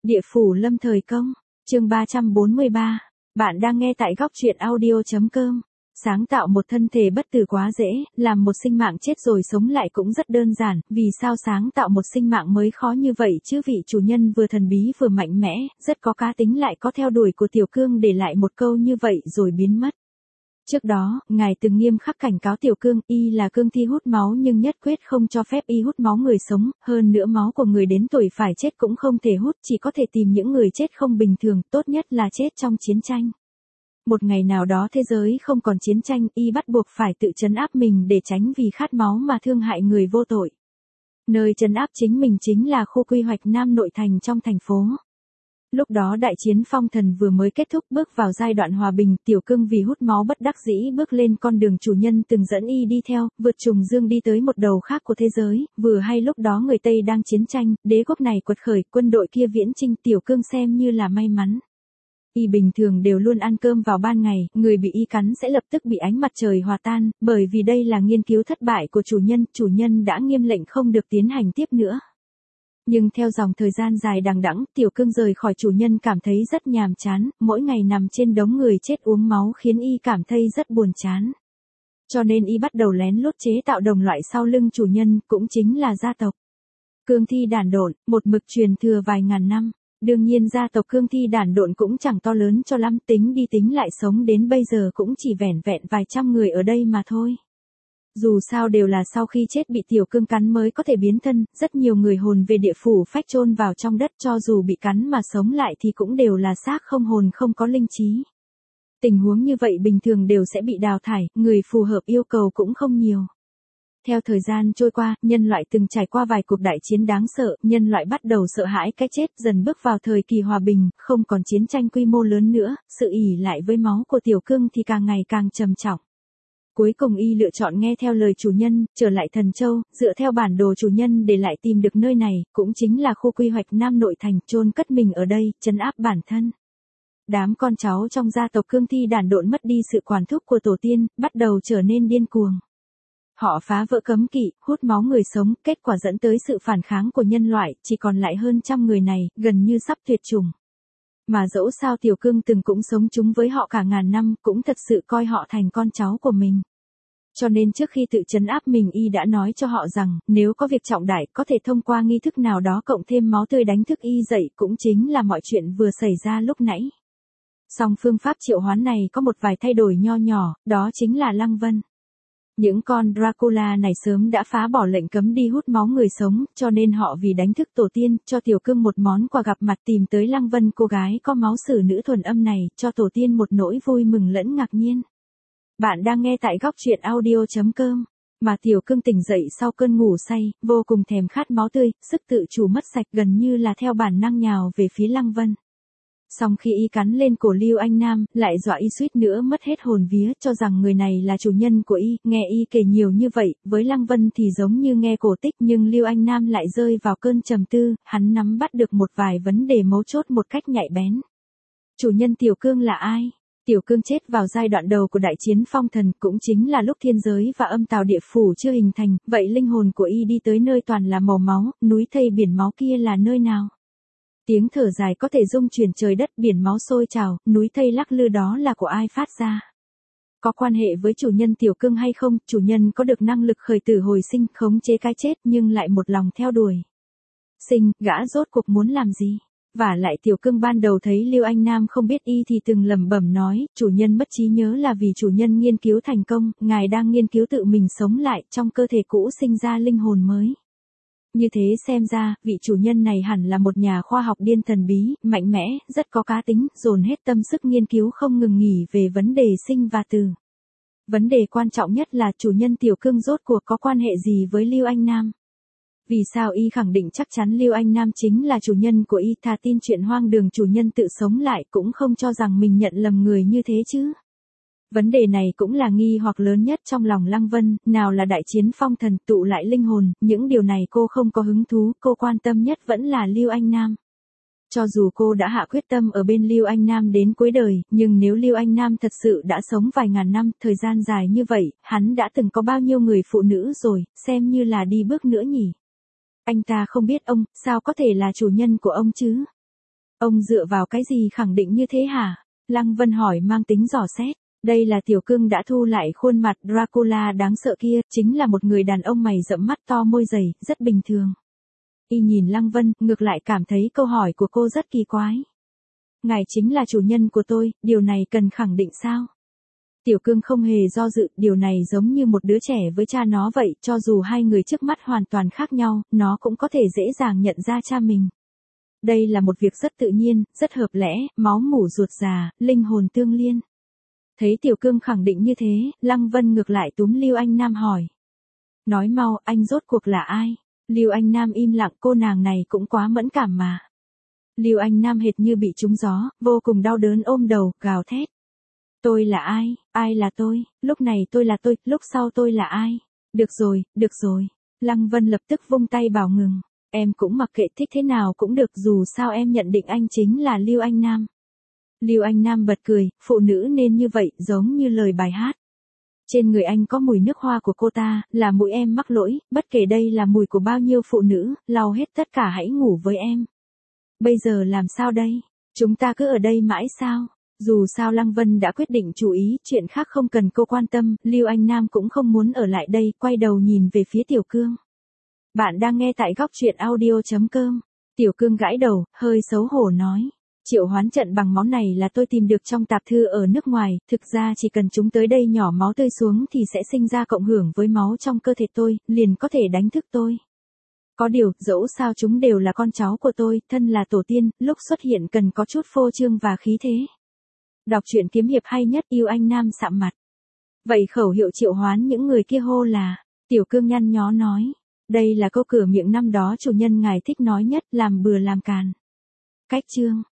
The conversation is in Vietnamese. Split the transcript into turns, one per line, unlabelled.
Địa phủ lâm thời công, chương 343. Bạn đang nghe tại góc truyện audio.com. Sáng tạo một thân thể bất tử quá dễ, làm một sinh mạng chết rồi sống lại cũng rất đơn giản, vì sao sáng tạo một sinh mạng mới khó như vậy chứ? Vị chủ nhân vừa thần bí vừa mạnh mẽ, rất có cá tính lại có theo đuổi của Tiểu Cương để lại một câu như vậy rồi biến mất. Trước đó, ngài từng nghiêm khắc cảnh cáo Tiểu Cương, y là cương thi hút máu nhưng nhất quyết không cho phép y hút máu người sống, hơn nữa máu của người đến tuổi phải chết cũng không thể hút, chỉ có thể tìm những người chết không bình thường, tốt nhất là chết trong chiến tranh. Một ngày nào đó thế giới không còn chiến tranh, y bắt buộc phải tự trấn áp mình để tránh vì khát máu mà thương hại người vô tội. Nơi trấn áp chính mình chính là khu quy hoạch Nam Nội Thành trong thành phố. Lúc đó đại chiến phong thần vừa mới kết thúc, bước vào giai đoạn hòa bình, Tiểu Cương vì hút máu bất đắc dĩ bước lên con đường chủ nhân từng dẫn y đi theo, vượt trùng dương đi tới một đầu khác của thế giới, vừa hay lúc đó người Tây đang chiến tranh, đế quốc này quật khởi, quân đội kia viễn chinh, Tiểu Cương xem như là may mắn. Y bình thường đều luôn ăn cơm vào ban ngày, người bị y cắn sẽ lập tức bị ánh mặt trời hòa tan, bởi vì đây là nghiên cứu thất bại của chủ nhân đã nghiêm lệnh không được tiến hành tiếp nữa. Nhưng theo dòng thời gian dài đằng đẵng, Tiểu Cương rời khỏi chủ nhân cảm thấy rất nhàm chán, mỗi ngày nằm trên đống người chết uống máu khiến y cảm thấy rất buồn chán. Cho nên y bắt đầu lén lút chế tạo đồng loại sau lưng chủ nhân, cũng chính là gia tộc Cương Thi đản độn, một mực truyền thừa vài ngàn năm. Đương nhiên gia tộc Cương Thi đản độn cũng chẳng to lớn cho lắm, tính đi tính lại sống đến bây giờ cũng chỉ vẻn vẹn vài trăm người ở đây mà thôi. Dù sao đều là sau khi chết bị Tiểu Cương cắn mới có thể biến thân, rất nhiều người hồn về địa phủ phách chôn vào trong đất, cho dù bị cắn mà sống lại thì cũng đều là xác không hồn không có linh trí. Tình huống như vậy bình thường đều sẽ bị đào thải, người phù hợp yêu cầu cũng không nhiều. Theo thời gian trôi qua, nhân loại từng trải qua vài cuộc đại chiến đáng sợ, nhân loại bắt đầu sợ hãi cái chết, dần bước vào thời kỳ hòa bình, không còn chiến tranh quy mô lớn nữa, sự ỷ lại với máu của Tiểu Cương thì càng ngày càng trầm trọng. Cuối cùng y lựa chọn nghe theo lời chủ nhân, trở lại Thần Châu, dựa theo bản đồ chủ nhân để lại tìm được nơi này, cũng chính là khu quy hoạch Nam Nội Thành, chôn cất mình ở đây, trấn áp bản thân. Đám con cháu trong gia tộc Cương Thi đản độn mất đi sự quản thúc của tổ tiên, bắt đầu trở nên điên cuồng. Họ phá vỡ cấm kỵ, hút máu người sống, kết quả dẫn tới sự phản kháng của nhân loại, chỉ còn lại hơn trăm người này, gần như sắp tuyệt chủng. Mà dẫu sao Tiểu Cương từng cũng sống chung với họ cả ngàn năm, cũng thật sự coi họ thành con cháu của mình. Cho nên trước khi tự trấn áp mình y đã nói cho họ rằng, nếu có việc trọng đại có thể thông qua nghi thức nào đó cộng thêm máu tươi đánh thức y dậy, cũng chính là mọi chuyện vừa xảy ra lúc nãy. Song phương pháp triệu hoán này có một vài thay đổi nho nhỏ, đó chính là Lăng Vân. Những con Dracula này sớm đã phá bỏ lệnh cấm đi hút máu người sống, cho nên họ vì đánh thức tổ tiên, cho Tiểu Cương một món quà gặp mặt, tìm tới Lăng Vân, cô gái có máu sử nữ thuần âm này, cho tổ tiên một nỗi vui mừng lẫn ngạc nhiên. Bạn đang nghe tại góc truyện audio.com. Mà Tiểu Cương tỉnh dậy sau cơn ngủ say, vô cùng thèm khát máu tươi, sức tự chủ mất sạch, gần như là theo bản năng nhào về phía Lăng Vân. Song khi y cắn lên cổ Lưu Anh Nam, lại dọa y suýt nữa mất hết hồn vía, cho rằng người này là chủ nhân của y. Nghe y kể nhiều như vậy, với Lăng Vân thì giống như nghe cổ tích, nhưng Lưu Anh Nam lại rơi vào cơn trầm tư, hắn nắm bắt được một vài vấn đề mấu chốt một cách nhạy bén. Chủ nhân Tiểu Cương là ai? Tiểu Cương chết vào giai đoạn đầu của đại chiến phong thần, cũng chính là lúc thiên giới và âm tào địa phủ chưa hình thành, vậy linh hồn của y đi tới nơi toàn là màu máu, núi thây biển máu kia là nơi nào? Tiếng thở dài có thể rung chuyển trời đất, biển máu sôi trào, núi thây lắc lư đó là của ai phát ra? Có quan hệ với chủ nhân Tiểu Cương hay không? Chủ nhân có được năng lực khởi tử hồi sinh, khống chế cái chết nhưng lại một lòng theo đuổi sinh, gã rốt cuộc muốn làm gì? Và lại Tiểu Cương ban đầu thấy Lưu Anh Nam không biết y thì từng lẩm bẩm nói, chủ nhân mất trí nhớ là vì chủ nhân nghiên cứu thành công, ngài đang nghiên cứu tự mình sống lại, trong cơ thể cũ sinh ra linh hồn mới. Như thế xem ra, vị chủ nhân này hẳn là một nhà khoa học điên thần bí, mạnh mẽ, rất có cá tính, dồn hết tâm sức nghiên cứu không ngừng nghỉ về vấn đề sinh và tử. Vấn đề quan trọng nhất là chủ nhân Tiểu Cương rốt cuộc có quan hệ gì với Lưu Anh Nam? Vì sao y khẳng định chắc chắn Lưu Anh Nam chính là chủ nhân của y, thà tin chuyện hoang đường chủ nhân tự sống lại cũng không cho rằng mình nhận lầm người như thế chứ? Vấn đề này cũng là nghi hoặc lớn nhất trong lòng Lăng Vân, nào là đại chiến phong thần tụ lại linh hồn, những điều này cô không có hứng thú, cô quan tâm nhất vẫn là Lưu Anh Nam. Cho dù cô đã hạ quyết tâm ở bên Lưu Anh Nam đến cuối đời, nhưng nếu Lưu Anh Nam thật sự đã sống vài ngàn năm, thời gian dài như vậy, hắn đã từng có bao nhiêu người phụ nữ rồi, xem như là đi bước nữa nhỉ? Anh ta không biết ông, sao có thể là chủ nhân của ông chứ? Ông dựa vào cái gì khẳng định như thế hả? Lăng Vân hỏi mang tính dò xét. Đây là Tiểu Cương đã thu lại khuôn mặt Dracula đáng sợ kia, chính là một người đàn ông mày rậm mắt to môi dày, rất bình thường. Y nhìn Lăng Vân, ngược lại cảm thấy câu hỏi của cô rất kỳ quái. Ngài chính là chủ nhân của tôi, điều này cần khẳng định sao? Tiểu Cương không hề do dự, điều này giống như một đứa trẻ với cha nó vậy, cho dù hai người trước mắt hoàn toàn khác nhau, nó cũng có thể dễ dàng nhận ra cha mình. Đây là một việc rất tự nhiên, rất hợp lẽ, máu mủ ruột già, linh hồn tương liên. Thấy Tiểu Cương khẳng định như thế, Lăng Vân ngược lại túm Lưu Anh Nam hỏi. Nói mau, anh rốt cuộc là ai? Lưu Anh Nam im lặng, cô nàng này cũng quá mẫn cảm mà. Lưu Anh Nam hệt như bị trúng gió, vô cùng đau đớn ôm đầu, gào thét. Tôi là ai? Ai là tôi? Lúc này tôi là tôi, lúc sau tôi là ai? Được rồi, được rồi. Lăng Vân lập tức vung tay bảo ngừng. Em cũng mặc kệ, thích thế nào cũng được, dù sao em nhận định anh chính là Lưu Anh Nam. Lưu Anh Nam bật cười, phụ nữ nên như vậy, giống như lời bài hát. Trên người anh có mùi nước hoa của cô ta, là mũi em mắc lỗi, bất kể đây là mùi của bao nhiêu phụ nữ, lau hết tất cả hãy ngủ với em. Bây giờ làm sao đây? Chúng ta cứ ở đây mãi sao? Dù sao Lăng Vân đã quyết định chú ý, chuyện khác không cần cô quan tâm, Lưu Anh Nam cũng không muốn ở lại đây, quay đầu nhìn về phía Tiểu Cương. Bạn đang nghe tại góc truyện audio.com. Tiểu Cương gãi đầu, hơi xấu hổ nói. Triệu hoán trận bằng máu này là tôi tìm được trong tạp thư ở nước ngoài, thực ra chỉ cần chúng tới đây nhỏ máu tươi xuống thì sẽ sinh ra cộng hưởng với máu trong cơ thể tôi, liền có thể đánh thức tôi. Có điều, dẫu sao chúng đều là con cháu của tôi, thân là tổ tiên, lúc xuất hiện cần có chút phô trương và khí thế. Đọc truyện kiếm hiệp hay nhất, yêu anh Nam sạm mặt. Vậy khẩu hiệu triệu hoán những người kia hô là, Tiểu Cương nhăn nhó nói. Đây là câu cửa miệng năm đó chủ nhân ngài thích nói nhất, làm bừa làm càn. Cách chương.